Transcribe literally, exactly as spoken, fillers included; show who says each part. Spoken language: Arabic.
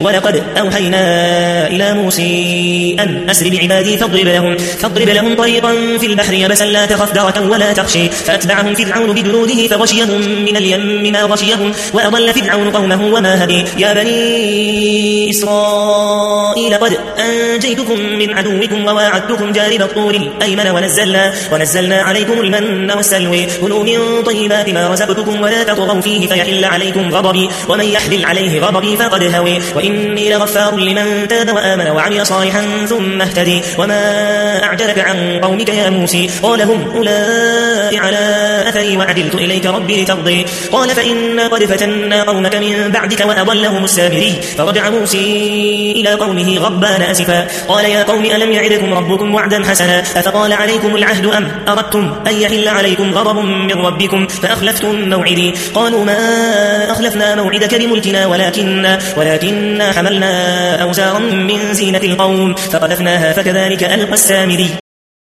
Speaker 1: ولقد أوحينا إلى موسى أن أسر بعبادي فاضرب لهم, فاضرب لهم طريقا في البحر يبسا لا تخف دركا ولا تخشي فأتبعهم فرعون بجنوده فغشيهم من اليم ما غشيهم وأضل فرعون قومه وما هدي يا بني إسرائيل قد أنجيتكم من عدوكم وواعدتكم جانب الطور الأيمن ونزلنا, ونزلنا عليكم المن والسلوى كلوا من طيبات ما رزقتكم ولا تطغوا فيه فيحل عليكم غضبي ومن يحلل عليه غضبي فقد هوي وإني لغفار لمن تاب وآمن وعمل صالحا ثم اهتدي وما أعجلك عن قومك يا موسى قال هم أولئك على أثري وعدلت إليك ربي لترضي قال فإنا قد فتنا قومك من بعدك وأضلهم السامري فرجع موسى إلى قومه غضبان أسفا قال يا قوم ألم يعدكم ربكم وعدا حسنا أفطال عليكم العهد أم أردتم أن يحل عليكم غضب من ربكم فأخلفتم موعدي قالوا ما أخلفنا موعدك بملكنا ولكن ولكن حملنا أوزارا من زينة القوم فقذفناها فكذلك ألقى السامري